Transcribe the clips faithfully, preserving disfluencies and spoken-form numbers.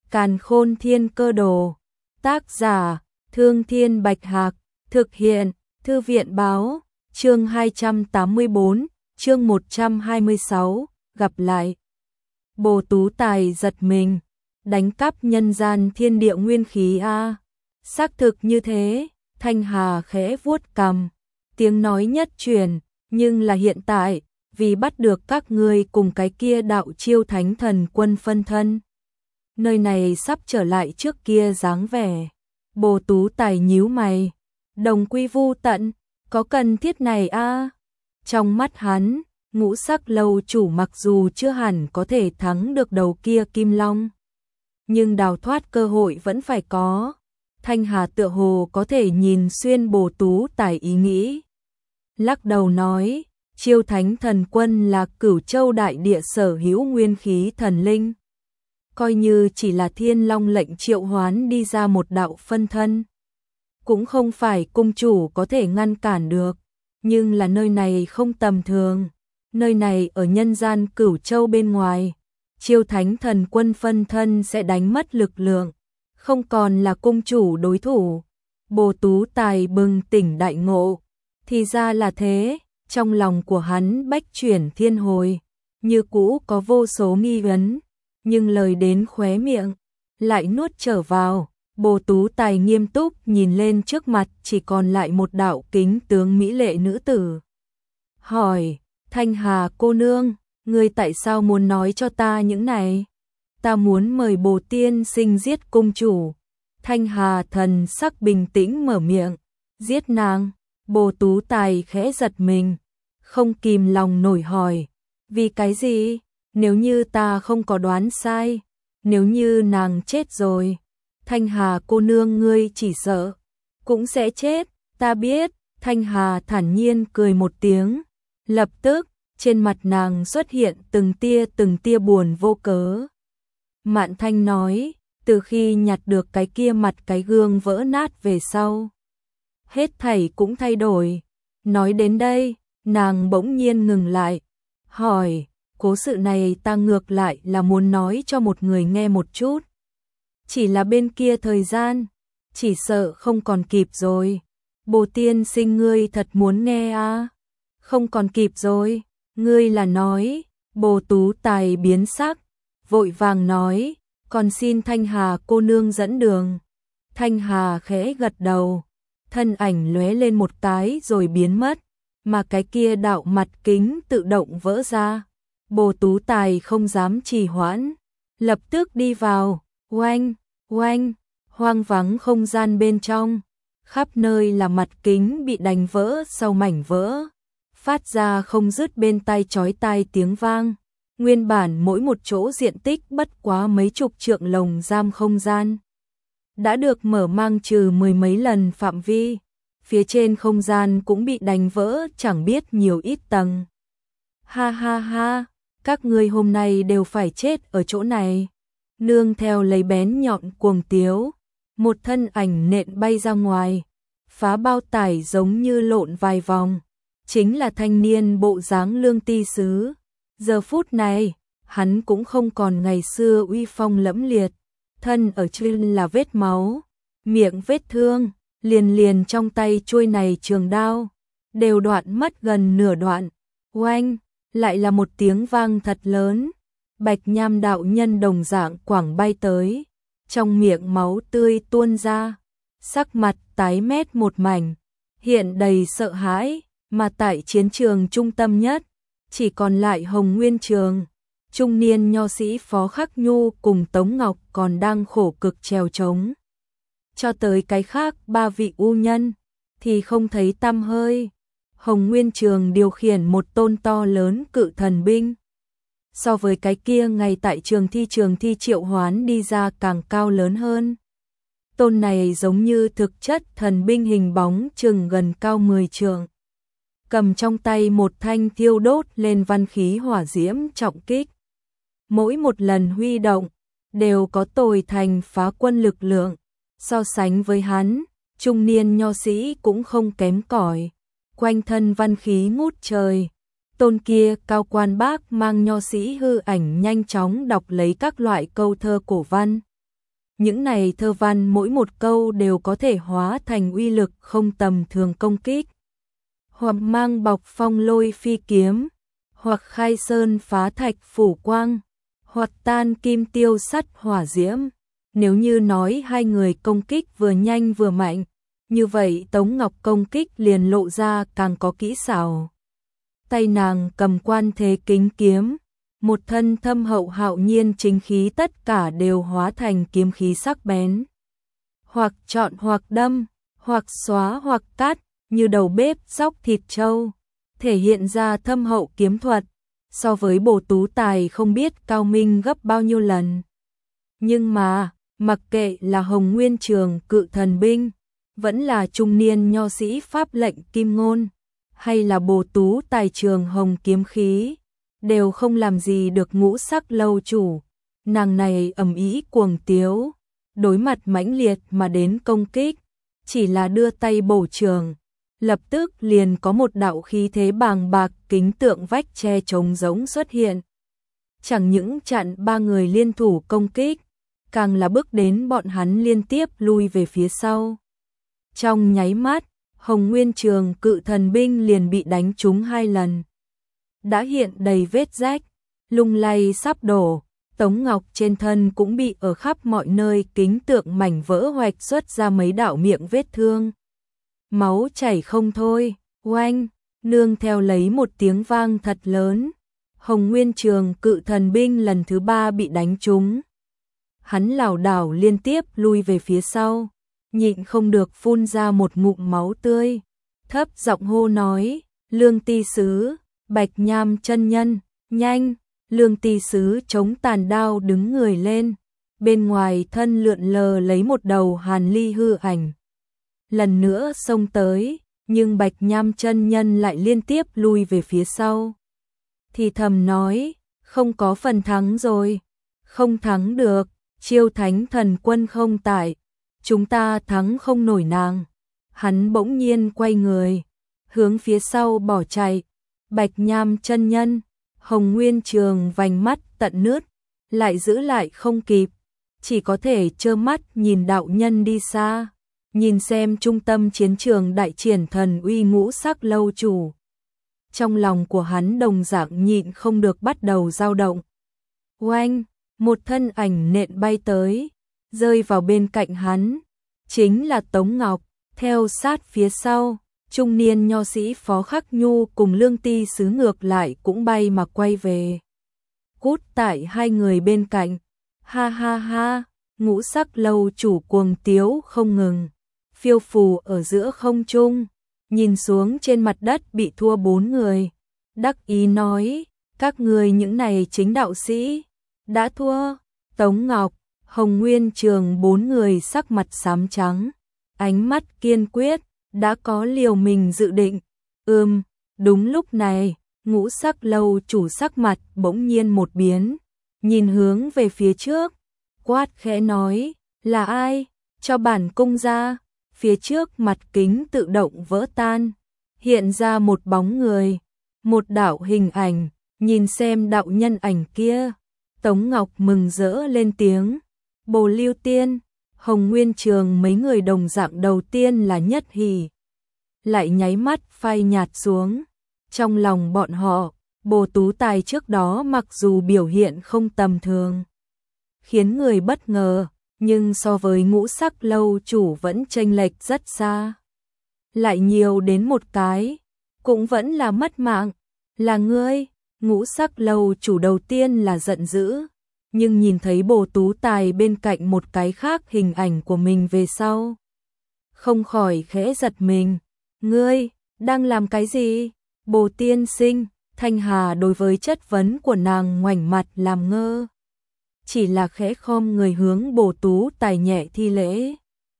Càn Khôn Thiên Cơ Đồ. Tác giả: Thương Thiên Bạch Hạc. Thực hiện: Thư viện Báo. Chương hai trăm tám mươi tư, chương một trăm hai mươi sáu, gặp lại. Bồ Tú Tài giật mình, đánh cắp nhân gian thiên địa nguyên khí a? Xác thực như thế. Thanh Hà khẽ vuốt cằm, tiếng nói nhất truyền, nhưng là hiện tại, vì bắt được các ngươi cùng cái kia đạo chiêu thánh thần quân phân thân. Nơi này sắp trở lại trước kia dáng vẻ. Bồ Tú Tài nhíu mày, đồng quy vu tận, có cần thiết này a? Trong mắt hắn, Ngũ Sắc lâu chủ mặc dù chưa hẳn có thể thắng được đầu kia Kim Long, nhưng đào thoát cơ hội vẫn phải có. Thanh Hà tựa hồ có thể nhìn xuyên Bồ Tú Tài ý nghĩ, lắc đầu nói, chiêu thánh thần quân là Cửu Châu đại địa sở hữu nguyên khí thần linh. Coi như chỉ là Thiên Long lệnh triệu hoán đi ra một đạo phân thân, cũng không phải cung chủ có thể ngăn cản được. Nhưng là nơi này không tầm thường, nơi này ở nhân gian Cửu Châu bên ngoài, chiêu thánh thần quân phân thân sẽ đánh mất lực lượng, không còn là cung chủ đối thủ. Bồ Tú Tài bừng tỉnh đại ngộ, thì ra là thế. Trong lòng của hắn bách chuyển thiên hồi, như cũ có vô số nghi vấn, nhưng lời đến khóe miệng lại nuốt trở vào. Bồ Tú Tài nghiêm túc nhìn lên trước mặt chỉ còn lại một đạo kính tướng mỹ lệ nữ tử. Hỏi, Thanh Hà cô nương, ngươi tại sao muốn nói cho ta những này? Ta muốn mời Bồ tiên sinh giết cung chủ. Thanh Hà thần sắc bình tĩnh mở miệng. Giết nàng? Bồ Tú Tài khẽ giật mình, không kìm lòng nổi hỏi. Vì cái gì? Nếu như ta không có đoán sai, nếu như nàng chết rồi, Thanh Hà cô nương ngươi chỉ sợ cũng sẽ chết. Ta biết. Thanh Hà thản nhiên cười một tiếng, lập tức trên mặt nàng xuất hiện từng tia từng tia buồn vô cớ. Mạn Thanh nói, từ khi nhặt được cái kia mặt cái gương vỡ nát về sau, hết thảy cũng thay đổi. Nói đến đây, nàng bỗng nhiên ngừng lại, hỏi, cố sự này ta ngược lại là muốn nói cho một người nghe một chút. Chỉ là bên kia thời gian, chỉ sợ không còn kịp rồi. Bồ tiên sinh ngươi thật muốn nghe à? Không còn kịp rồi, ngươi là nói? Bồ Tú Tài biến sắc, vội vàng nói, còn xin Thanh Hà cô nương dẫn đường. Thanh Hà khẽ gật đầu, thân ảnh lóe lên một cái rồi biến mất, mà cái kia đạo mặt kính tự động vỡ ra. Bồ Tú Tài không dám trì hoãn, lập tức đi vào. Oanh, oanh, hoang vắng không gian bên trong, khắp nơi là mặt kính bị đánh vỡ sau mảnh vỡ, phát ra không dứt bên tai chói tai tiếng vang. Nguyên bản mỗi một chỗ diện tích bất quá mấy chục trượng lồng giam không gian, đã được mở mang trừ mười mấy lần phạm vi, phía trên không gian cũng bị đánh vỡ chẳng biết nhiều ít tầng. Ha ha ha, các ngươi hôm nay đều phải chết ở chỗ này. Nương theo lấy bén nhọn cuồng tiếu, một thân ảnh nện bay ra ngoài, phá bao tải giống như lộn vài vòng, chính là thanh niên bộ dáng Lương Ti Sứ. Giờ phút này, hắn cũng không còn ngày xưa uy phong lẫm liệt, thân ở trên là vết máu, miệng vết thương, liền liền trong tay chuôi này trường đao, đều đoạn mất gần nửa đoạn. Oanh, lại là một tiếng vang thật lớn. Bạch Nham đạo nhân đồng dạng quảng bay tới, trong miệng máu tươi tuôn ra, sắc mặt tái mét một mảnh, hiện đầy sợ hãi, mà tại chiến trường trung tâm nhất, chỉ còn lại Hồng Nguyên Trường, trung niên nho sĩ Phó Khắc Nhu cùng Tống Ngọc còn đang khổ cực trèo trống. Cho tới cái khác ba vị u nhân, thì không thấy tăm hơi. Hồng Nguyên Trường điều khiển một tôn to lớn cự thần binh, so với cái kia ngày tại trường thi trường thi triệu hoán đi ra càng cao lớn hơn. Tôn này giống như thực chất thần binh hình bóng chừng gần cao mười trượng, cầm trong tay một thanh thiêu đốt lên văn khí hỏa diễm trọng kích. Mỗi một lần huy động, đều có tồi thành phá quân lực lượng. So sánh với hắn, trung niên nho sĩ cũng không kém cỏi, quanh thân văn khí ngút trời. Tôn kia cao quan bác mang nho sĩ hư ảnh nhanh chóng đọc lấy các loại câu thơ cổ văn, Những này thơ văn mỗi một câu đều có thể hóa thành uy lực không tầm thường công kích. Hoặc mang bọc phong lôi phi kiếm, hoặc khai sơn phá thạch phủ quang, hoặc tan kim tiêu sắt hỏa diễm. Nếu như nói hai người công kích vừa nhanh vừa mạnh, như vậy Tống Ngọc công kích liền lộ ra càng có kỹ xảo. Tay nàng cầm quan thế kính kiếm, một thân thâm hậu hạo nhiên chính khí tất cả đều hóa thành kiếm khí sắc bén. Hoặc chọn hoặc đâm, hoặc xóa hoặc cắt, như đầu bếp xóc thịt trâu, thể hiện ra thâm hậu kiếm thuật, so với Bồ Tú Tài không biết cao minh gấp bao nhiêu lần. Nhưng mà, mặc kệ là Hồng Nguyên Trường cự thần binh, vẫn là trung niên nho sĩ pháp lệnh kim ngôn, hay là Bồ Tú Tài trường hồng kiếm khí, đều không làm gì được Ngũ Sắc lâu chủ. Nàng này ầm ĩ cuồng tiếu, đối mặt mãnh liệt mà đến công kích, chỉ là đưa tay bổ trường, lập tức liền có một đạo khí thế bàng bạc kính tượng vách tre trống rỗng xuất hiện. Chẳng những chặn ba người liên thủ công kích, càng là bước đến bọn hắn liên tiếp lui về phía sau. Trong nháy mắt, Hồng Nguyên Trường cự thần binh liền bị đánh trúng hai lần. Đã hiện đầy vết rách, lung lay sắp đổ, Tống Ngọc trên thân cũng bị ở khắp mọi nơi kính tượng mảnh vỡ hoạch xuất ra mấy đạo miệng vết thương. Máu chảy không thôi, oanh, nương theo lấy một tiếng vang thật lớn. Hồng Nguyên Trường cự thần binh lần thứ ba bị đánh trúng. Hắn lảo đảo liên tiếp lui về phía sau, nhịn không được phun ra một ngụm máu tươi, thấp giọng hô nói, Lương Ti Sứ, Bạch Nham chân nhân, nhanh. Lương Ti Sứ chống tàn đao đứng người lên, bên ngoài thân lượn lờ lấy một đầu hàn ly hư ảnh. Lần nữa xông tới, nhưng Bạch Nham chân nhân lại liên tiếp lui về phía sau. Thì thầm nói, không có phần thắng rồi, không thắng được, Chiêu Thánh Thần Quân không tại, chúng ta thắng không nổi nàng. Hắn bỗng nhiên quay người, hướng phía sau bỏ chạy. Bạch Nham chân nhân, Hồng Nguyên Trường vành mắt tận nước, lại giữ lại không kịp, chỉ có thể trơ mắt nhìn đạo nhân đi xa, nhìn xem trung tâm chiến trường đại triển thần uy Ngũ Sắc lâu chủ. Trong lòng của hắn đồng dạng nhịn không được bắt đầu dao động. Oanh, một thân ảnh nện bay tới, rơi vào bên cạnh hắn, chính là Tống Ngọc. Theo sát phía sau, trung niên nho sĩ Phó Khắc Nhu cùng Lương Ti Sứ ngược lại cũng bay mà quay về. Cút tại hai người bên cạnh, ha ha ha, Ngũ Sắc lâu chủ cuồng tiếu không ngừng, phiêu phù ở giữa không trung, nhìn xuống trên mặt đất bị thua bốn người, đắc ý nói, các người những này chính đạo sĩ, đã thua. Tống Ngọc, Hồng Nguyên Trường bốn người sắc mặt xám trắng, ánh mắt kiên quyết, đã có liều mình dự định. Ừm, đúng lúc này, Ngũ Sắc lâu chủ sắc mặt bỗng nhiên một biến, nhìn hướng về phía trước, quát khẽ nói, là ai, cho bản cung ra. Phía trước mặt kính tự động vỡ tan, hiện ra một bóng người, một đạo hình ảnh, nhìn xem đạo nhân ảnh kia. Tống Ngọc mừng rỡ lên tiếng, Bồ Lưu Tiên, Hồng Nguyên Trường mấy người đồng dạng đầu tiên là nhất hỉ, lại nháy mắt phai nhạt xuống. Trong lòng bọn họ, Bồ Tú Tài trước đó mặc dù biểu hiện không tầm thường, khiến người bất ngờ, nhưng so với Ngũ Sắc lâu chủ vẫn chênh lệch rất xa. Lại nhiều đến một cái, cũng vẫn là mất mạng, là ngươi. Ngũ Sắc lâu chủ đầu tiên là giận dữ, nhưng nhìn thấy Bồ Tú Tài bên cạnh một cái khác hình ảnh của mình về sau, không khỏi khẽ giật mình. Ngươi, đang làm cái gì? Bồ tiên sinh, Thanh Hà đối với chất vấn của nàng ngoảnh mặt làm ngơ, chỉ là khẽ khom người hướng Bồ Tú Tài nhẹ thi lễ.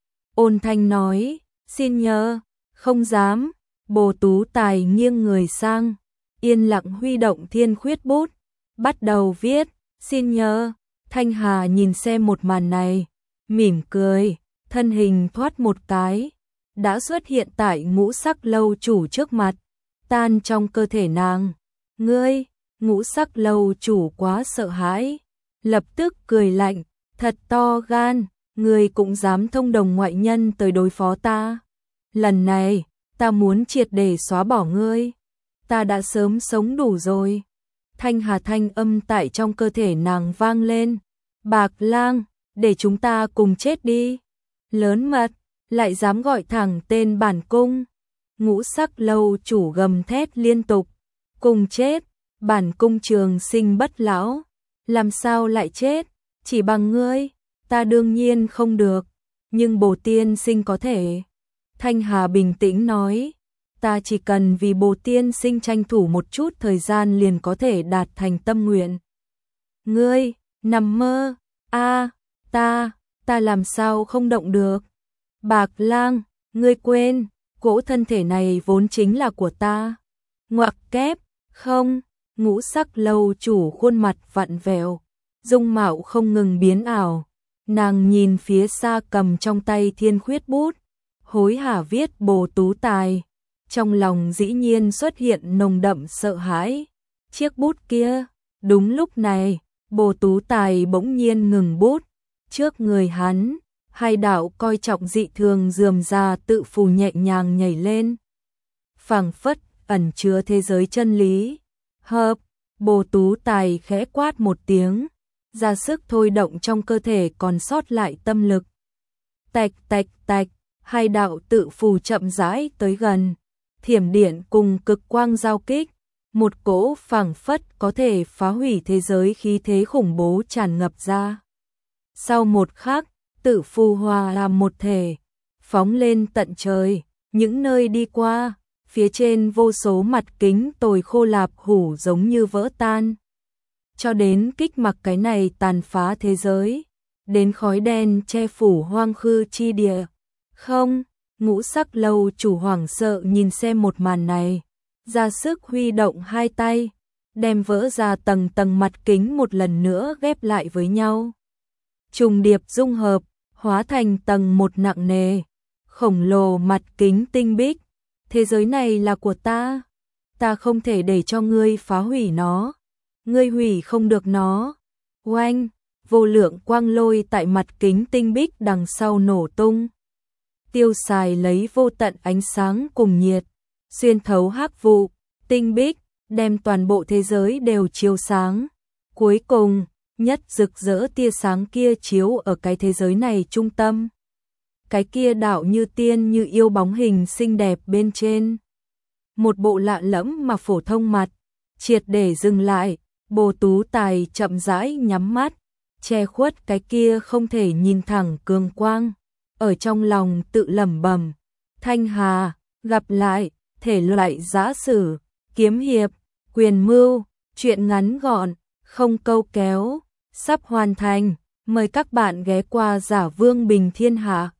Ôn thanh nói, xin nhờ, không dám. Bồ Tú Tài nghiêng người sang, yên lặng huy động thiên khuyết bút, bắt đầu viết, xin nhờ. Thanh Hà nhìn xem một màn này, mỉm cười, thân hình thoát một cái, đã xuất hiện tại Ngũ Sắc lâu chủ trước mặt, tan trong cơ thể nàng. Ngươi, Ngũ Sắc lâu chủ quá sợ hãi, lập tức cười lạnh, thật to gan, Ngươi cũng dám thông đồng ngoại nhân tới đối phó ta. Lần này, ta muốn triệt để xóa bỏ ngươi. Ta đã sớm sống đủ rồi. Thanh Hà thanh âm tại trong cơ thể nàng vang lên. Bạc Lang, để chúng ta cùng chết đi. Lớn mật, lại dám gọi thẳng tên bản cung. Ngũ Sắc Lâu chủ gầm thét liên tục. Cùng chết, bản cung trường sinh bất lão. Làm sao lại chết, chỉ bằng ngươi, ta đương nhiên không được. Nhưng Bồ Tiên Sinh có thể. Thanh Hà bình tĩnh nói. Ta chỉ cần vì Bồ Tiên Sinh tranh thủ một chút thời gian liền có thể đạt thành tâm nguyện. Ngươi, nằm mơ, a, ta, ta làm sao không động được. Bạc Lang, ngươi quên, cỗ thân thể này vốn chính là của ta. Ngoặc kép, không, Ngũ Sắc Lâu chủ khuôn mặt vặn vẹo, dung mạo không ngừng biến ảo. Nàng nhìn phía xa cầm trong tay thiên khuyết bút, hối hả viết Bồ Tú Tài. Trong lòng dĩ nhiên xuất hiện nồng đậm sợ hãi. Chiếc bút kia, đúng lúc này, Bồ Tú Tài bỗng nhiên ngừng bút. Trước người hắn, hai đạo coi trọng dị thường rườm rà tự phù nhẹ nhàng nhảy lên. Phảng phất, ẩn chứa thế giới chân lý. Hợp, Bồ Tú Tài khẽ quát một tiếng, ra sức thôi động trong cơ thể còn sót lại tâm lực. Tạch tạch tạch, hai đạo tự phù chậm rãi tới gần. Thiểm điện cùng cực quang giao kích, một cỗ phảng phất có thể phá hủy thế giới khí thế khủng bố tràn ngập ra. Sau một khắc, tự phù hòa làm một thể, phóng lên tận trời, những nơi đi qua, phía trên vô số mặt kính tồi khô lạp hủ giống như vỡ tan. Cho đến kích mặc cái này tàn phá thế giới, đến khói đen che phủ hoang khư chi địa. Không, Ngũ Sắc Lâu chủ hoảng sợ nhìn xem một màn này, ra sức huy động hai tay, đem vỡ ra tầng tầng mặt kính một lần nữa ghép lại với nhau. Trùng điệp dung hợp, hóa thành tầng một nặng nề, khổng lồ mặt kính tinh bích. Thế giới này là của ta, ta không thể để cho ngươi phá hủy nó, ngươi hủy không được nó. Oanh, vô lượng quang lôi tại mặt kính tinh bích đằng sau nổ tung. Tiêu xài lấy vô tận ánh sáng cùng nhiệt, xuyên thấu hắc vụ, tinh bích, đem toàn bộ thế giới đều chiếu sáng. Cuối cùng, nhất rực rỡ tia sáng kia chiếu ở cái thế giới này trung tâm. Cái kia đạo như tiên như yêu bóng hình xinh đẹp bên trên. Một bộ lạ lẫm mà phổ thông mặt, triệt để dừng lại, Bồ Tú Tài chậm rãi nhắm mắt, che khuất cái kia không thể nhìn thẳng cường quang. Ở trong lòng tự lẩm bẩm, Thanh Hà, gặp lại, thể loại giã sử, kiếm hiệp, quyền mưu, truyện ngắn gọn, không câu kéo, sắp hoàn thành, mời các bạn ghé qua Giả Vương Bình Thiên Hạ.